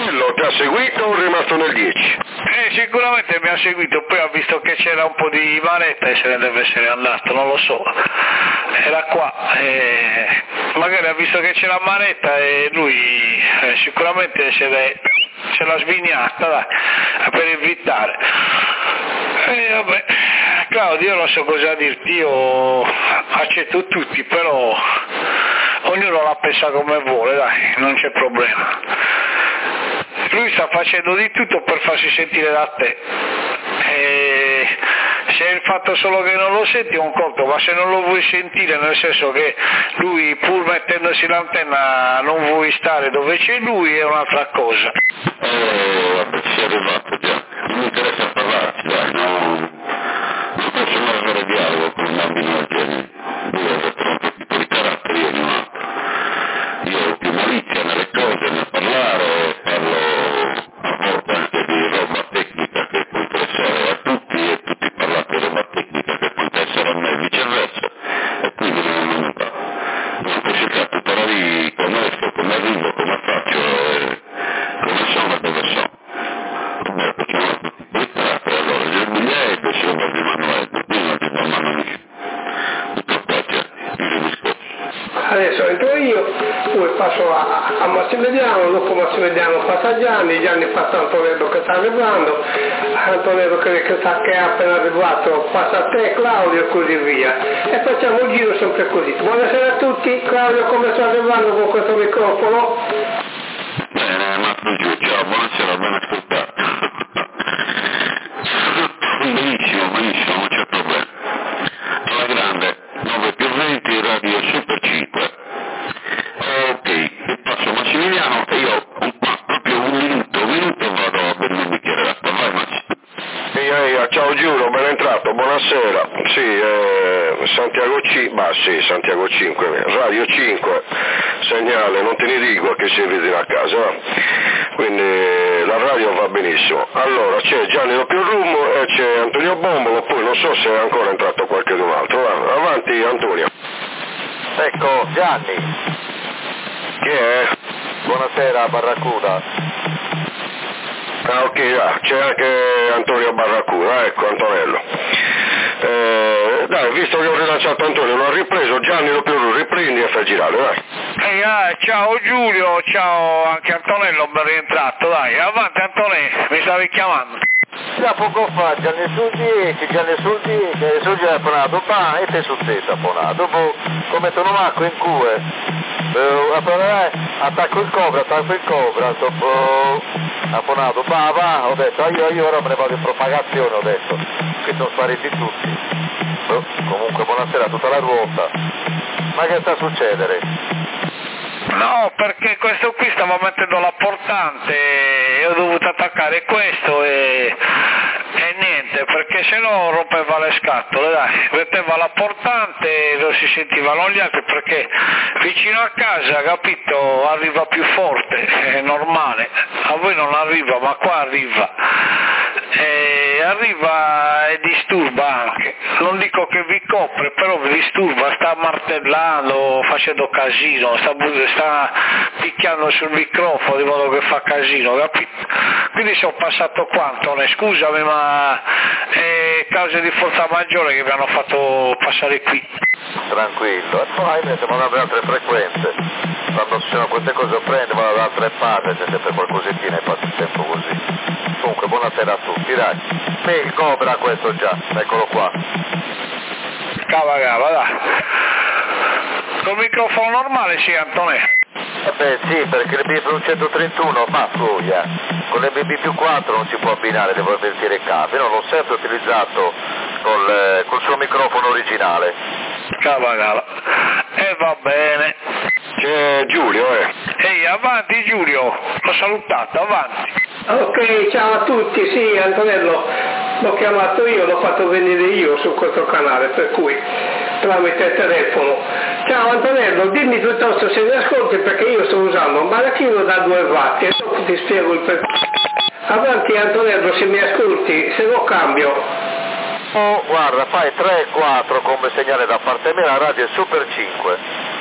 Antonello ti ha seguito o è rimasto nel 10? Sicuramente mi ha seguito, poi ha visto che c'era un po' di manetta e se ne deve essere andato, non lo so. Era qua, magari ha visto che c'era manetta e lui sicuramente se l'ha svignata, dai, per invitare. Vabbè, Claudio, io non so cosa dirti, io accetto tutti, però ognuno la pensa come vuole, dai, non c'è problema. Lui sta facendo di tutto per farsi sentire da te. Se è il fatto solo che non lo senti è un conto, ma se non lo vuoi sentire, nel senso che lui pur mettendosi l'antenna non vuoi stare dove c'è lui, è un'altra cosa. Vabbè, ci è arrivato già, non mi interessa parlarci, dai, non posso mai avere dialogo con un bambino del genere, lui ha un tipo di carattere, io ho più malizia nelle cose, nel parlare, parlo a volte anche di roba tecnica che può interessare a tutti e tutti parlate di roba tecnica che può interessare a me e viceversa, e quindi non ho cercato di parlare di come esco, come arrivo, come faccio, come sono e dove sono. Vabbè, facciamo tutti quei tratti, allora il biglietto del signor Emanuele, prima di mamma mia, tutto qua c'è, il discorso. Adesso entro io, poi passo a Massimiliano, dopo Massimiliano passa a Gianni passa a Antonello che sta arrivando, Antonello che è appena arrivato passa a te, Claudio e così via. E facciamo il giro sempre così. Buonasera a tutti, Claudio come sta arrivando con questo microfono? Bene, Marco giù, ciao, buonasera, ben ascoltato. Benissimo, non c'è problema. Alla grande, 9+20, radio Super 5. Ok, e passo Massimiliano e io proprio un minuto vado a bere un bicchiere d'acqua, vai Massi. Ehi, ciao Giulio, ben entrato, buonasera. Sì, Santiago 5, radio 5, segnale, non te ne dico che si vede a casa, va? Quindi la radio va benissimo. Allora c'è Gianni Doppiorum e c'è Antonio Bombolo, poi non so se è ancora entrato qualcun altro, va? Avanti Antonio. Ecco, Gianni. Chi è? Buonasera, Barracuda. Ah ok, c'è anche Antonio Barracuda, ecco Antonello. Dai, visto che ho rilanciato Antonio, l'ho ripreso, Gianni Doppiorum, riprendi e fai girare, dai. Ciao Giulio, ciao anche Antonello, ben rientrato, dai, avanti Antonello, mi stavi chiamando. Da poco fa Gianni sul 10 ha apponato, e te su te ha apponato, dopo come sono macco in cue, attacco il cobra, dopo ha apponato, va, ho detto, io ora me ne vado in propagazione, ho detto, che sono spariti tutti. Comunque buonasera a tutta la ruota, ma che sta a succedere? No, perché questo qui stava mettendo la portante e ho dovuto attaccare questo e niente, perché se no rompeva le scatole, dai, metteva la portante e non si sentivano gli altri perché vicino a casa, capito, arriva più forte, è normale, a voi non arriva, ma qua arriva. Arriva e disturba anche, non dico che vi copre, però vi disturba, sta martellando, facendo casino, sta picchiando sul microfono di modo che fa casino, capito? Quindi sono passato qua, Antone, scusami, ma è cause di forza maggiore che mi hanno fatto passare qui. Tranquillo, e poi siamo andati ad altre frequenze, quando ci sono queste cose prende, vado da altre parti, c'è sempre qualcosettina e passa il tempo così. Comunque buonasera a tutti, dai. Il Cobra questo già, eccolo qua. Cava, dai. Col microfono normale sì, Antonello. Beh sì, perché il BP 131 fa furia, con le BB+4 non si può abbinare, devo avvertire i cavi, no, l'ho sempre utilizzato col suo microfono originale. Cava. E va bene. C'è Giulio, Ehi, avanti Giulio, l'ho salutato, avanti. Ok, ciao a tutti, sì Antonello, l'ho chiamato io, l'ho fatto venire io su questo canale, per cui tramite telefono. Ciao Antonello, dimmi piuttosto se mi ascolti perché io sto usando un baracchino da 2 watt e dopo ti spiego il perché. Avanti Antonello, se mi ascolti, se lo cambio. Oh, guarda, fai 3 e 4 come segnale da parte mia, la radio è Super 5.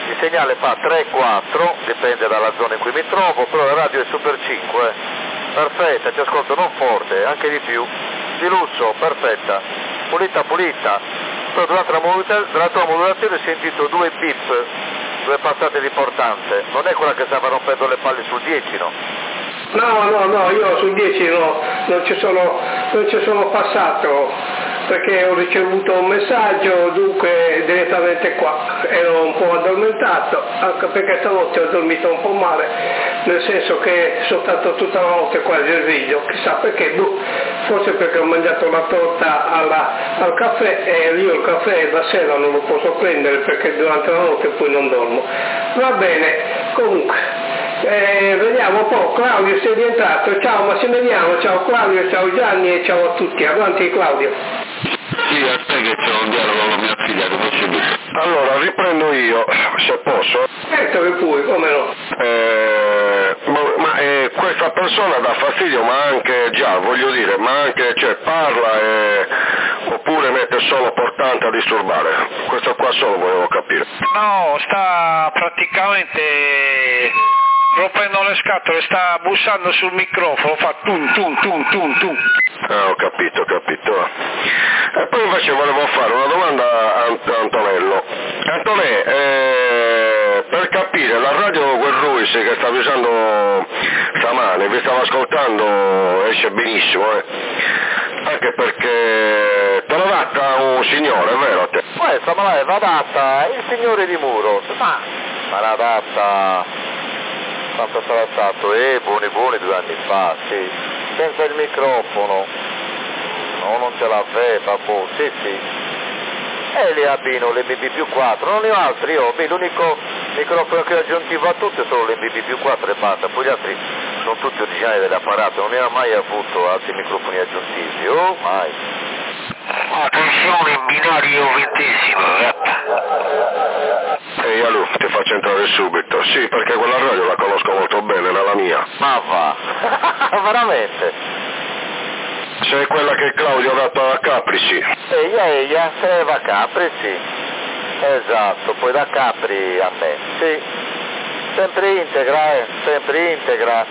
il segnale fa 3-4, dipende dalla zona in cui mi trovo, però la radio è super 5, perfetta, ti ascolto non forte, anche di più, di lusso, perfetta, pulita, però durante la tua modulazione ho sentito 2 bip, 2 passate di portante, non è quella che stava rompendo le palle sul 10, no? No, io sul 10 non ci sono passato, perché ho ricevuto un messaggio, dunque direttamente qua, ero un po' addormentato, anche perché stanotte ho dormito un po' male, nel senso che sono stato tutta la notte quasi al riso, chissà perché, forse perché ho mangiato la torta al caffè e io il caffè la sera non lo posso prendere perché durante la notte poi non dormo. Va bene, comunque. Vediamo un po', Claudio sei rientrato, ciao Massimiliano, ciao Claudio, ciao Gianni e ciao a tutti, avanti Claudio. Sì, a te che c'è un dialogo con mia figlia, come ci dico? Allora, riprendo io, se posso. Certo che puoi, come no? Questa persona dà fastidio, ma anche già, voglio dire, ma anche, cioè, parla oppure mette solo portante a disturbare. Questo qua solo volevo capire. No, sta praticamente rompendo le scatole, sta bussando sul microfono, fa tum. Ho capito. E poi invece volevo fare una domanda a Antonello. Antonè, per capire, la radio quel Ruiz che stavi usando stamane, vi stavo ascoltando, esce benissimo, anche perché te l'ha data un signore, è vero te? Questa me l'aveva data il signore di Muro, ma l'ha data, quanto sarà stato? Buoni 2 anni fa, sì, senza il microfono, no, non ce l'aveva, sì. E li abbino l'MB+4, non ne ho altri, l'unico microfono che ho aggiuntivo a tutte è solo l'MB+4 e basta, poi gli altri sono tutti originali dell'apparato, non ne ho mai avuto altri microfoni aggiuntivi, mai. Attenzione in binario 20°, Ehi Alu, ti faccio entrare subito, sì, perché quella radio la conosco molto bene, era la mia. Ma va, veramente? Se è quella che Claudio ha dato a Capri, sì. Eia, se va a Capri, sì. Esatto, poi da Capri a me, sì. Sempre integra.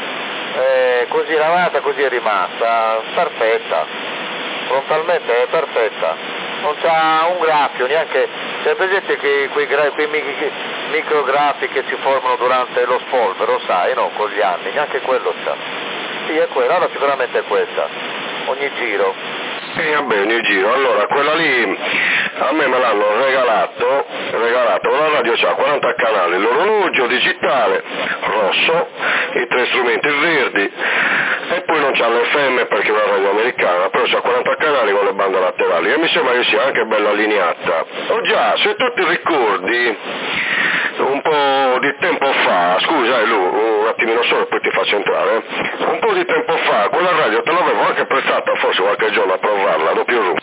Così lavata, così è rimasta, perfetta. Frontalmente è perfetta. Non c'ha un graffio, neanche. C'è presente che quei micrografi che si formano durante lo spolvero, sai, no? Con gli anni, neanche quello c'ha. Sì, è quella, allora sicuramente è questa. Ogni giro. Vabbè, ogni giro. Allora, quella lì a me me l'hanno regalato, la radio c'ha 40 canali, l'orologio digitale rosso, i 3 strumenti verdi e poi non c'ha l'FM perché è una radio americana, però c'ha 40 canali con le bande laterali e mi sembra che sia anche bella allineata. Già, se tu ti ricordi un po' di tempo fa, scusa Lu, un attimino solo poi ti faccio entrare, un po' di tempo fa quella radio te l'avevo anche prestata forse qualche giorno a provarla, doppio Ru.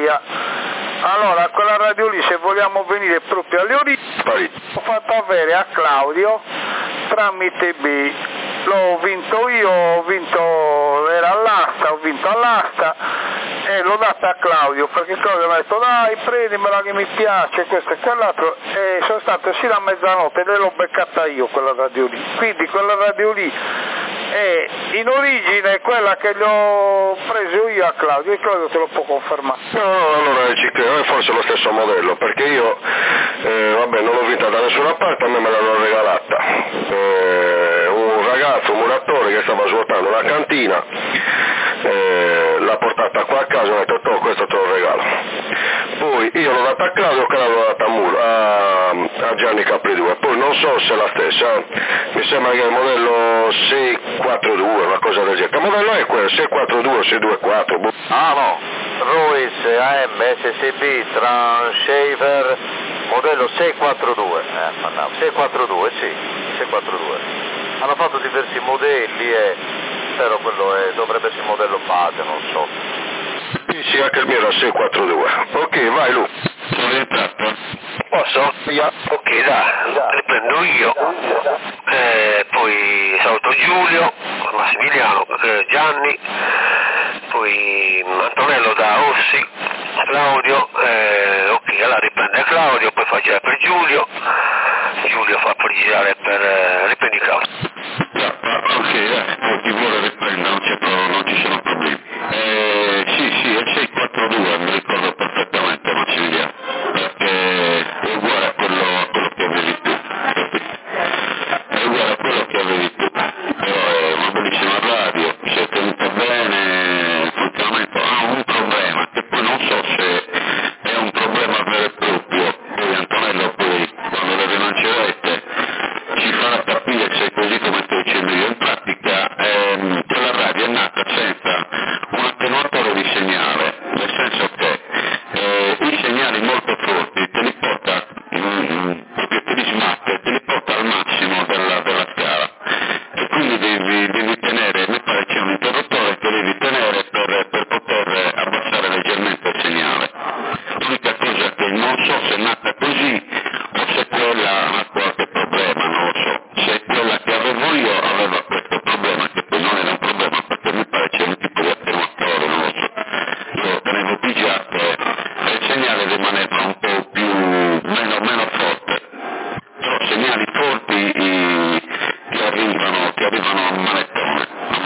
Allora, quella radio lì, se vogliamo venire proprio alle origini, ho fatto avere a Claudio tramite B. L'ho vinto io, era all'asta, ho vinto all'asta e l'ho data a Claudio perché Claudio mi ha detto dai prendimela che mi piace questo e quell'altro e sono stato sino a mezzanotte e l'ho beccata io quella radio lì, quindi quella radio lì è in origine quella che gli ho preso io a Claudio e Claudio te lo può confermare. No, allora ci credo, è forse lo stesso modello perché io non l'ho vinta da nessuna parte, a me l'hanno regalata un ragazzo, un muratore che stava svuotando una cantina, l'ha portata qua a casa e mi ha detto questo te lo regalo, poi io l'ho data a Claudio che l'ho data a Gianni Capri 2, poi non so se è la stessa, mi sembra che è il modello 642, una cosa del genere. Che modello è quello? 642 o 624? Ah no, Ruiz AM SCB Transhaver modello 642, 642 sì, 642. Hanno fatto diversi modelli però quello dovrebbe essere il modello base, non so. Sì, anche il mio era 642. Ok, vai Lu. Sono entrato? Posso? Yeah. Ok, dai, riprendo io. Poi saluto Giulio, Massimiliano, Gianni, poi Antonello da Ossi, Claudio, ok, allora riprende Claudio, poi fa girare per Giulio, Giulio fa per girare per riprendi cavo. Ok, chi vuole riprendere, non ci sono problemi. Sì, è 642, mi ricordo perfettamente Massimiliano, perché è uguale a quello che avevi tu, è uguale a quello che avevi tu, però è una bellissima radio, si è tenuta bene, il funzionamento ha un problema, che poi non so se è un problema vero e proprio, poi Antonello poi quando le denuncerete ci farà capire se è così come sto dicendo io. In pratica quella radio è nata senza un attenuatore di segnale, nel senso che i segnali molto forti te li porta, proprio te li smatte, te li porta al massimo della scala e quindi devi tenere, mi pare c'è un interruttore che devi tenere per poter abbassare leggermente il segnale. L'unica cosa che non so se è nata così o se quella ha qualche problema, non lo so. Se quella che avevo io aveva questo problema, che poi non era un problema perché mi pare c'è un tipo di attenuatore, non lo so. Io tenevo pigiato e il segnale rimaneva un po' più meno forte. Però segnali forti che arrivano a manettone.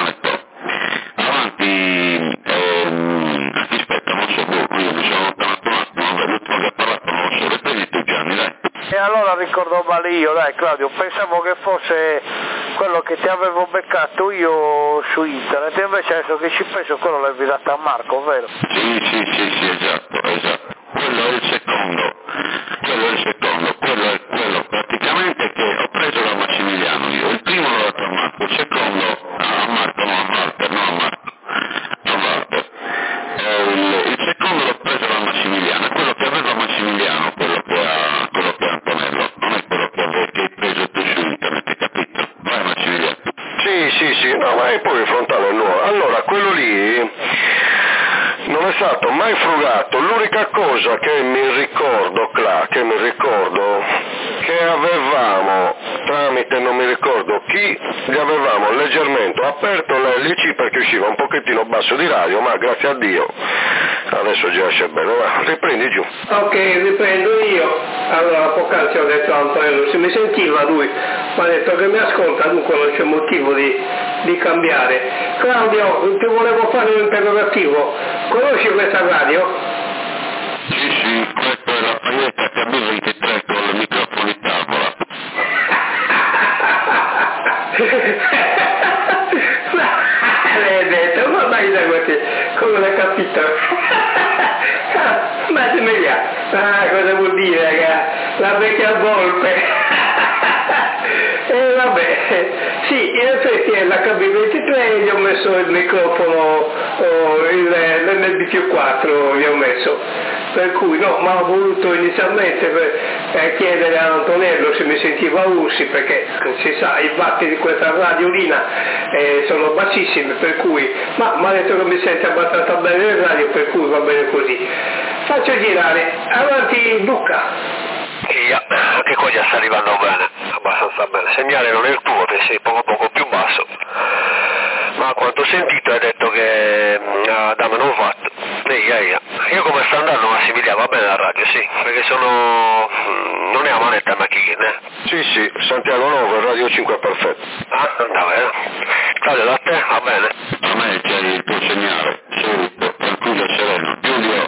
Avanti, aspetta, non so, io mi sono allontanato un attimo, l'ultimo che ha parlato non lo so, riprendi tu Gianni, dai. E allora ricordo male io, dai Claudio, pensavo che fosse quello che ti avevo beccato io su internet, e invece adesso che ci penso quello l'hai dato a Marco, vero? Sì, esatto. Quello è il secondo, quello è quello praticamente che ho preso da Massimiliano io. Il primo l'ho dato a Marco, il secondo a Marco, no a Walter. Il secondo l'ho preso da Massimiliano, quello che aveva Massimiliano, quello che ha Antonello, non è quello che hai preso tu su internet, hai capito? Vai Massimiliano. Sì, no, ma è poi il frontale nuovo. Allora, quello lì non è stato mai frugato. L'unica cosa che mi ricordo, che avevamo tramite non mi ricordo chi, gli avevamo leggermente aperto l'elici perché usciva un pochettino basso di radio, ma grazie a Dio adesso già esce bene. Va, riprendi giù. Ok, riprendo io. Allora, poc'anzi ho detto a Antonello, se mi sentiva lui, mi ha detto che mi ascolta, dunque non c'è motivo di cambiare. Claudio, ti volevo fare un interrogativo. Conosci questa radio? Sì, questa è la Paietta KB23 con il microfono in tavola. L'hai detto, ma dai da questi, come l'hai capito? Ma te me cosa vuol dire, raga? La vecchia volpe. Vabbè, sì, in effetti è l'HB23, gli ho messo il microfono, l'NB4 gli ho messo, per cui no, ma ho voluto inizialmente chiedere a Antonello se mi sentiva Ursi, perché si sa, i batti di questa radiolina sono bassissimi, per cui, ma mi ha detto che mi sente abbastanza bene il radio, per cui va bene così. Faccio girare, avanti Luca. Anche qua già sta arrivando bene, abbastanza bene. Segnale non è il tuo, che sei poco più basso. Ma quanto ho sentito hai detto che da me non fatto. Io come sta andando Massimiliano, va bene la radio, sì, perché non è a manetta macchina. Sì, Santiago Novo, Radio 5 è perfetto. Va bene. Claudio, da te va bene. A me c'è il tuo segnale, subito, tranquillo e sereno. Giulio,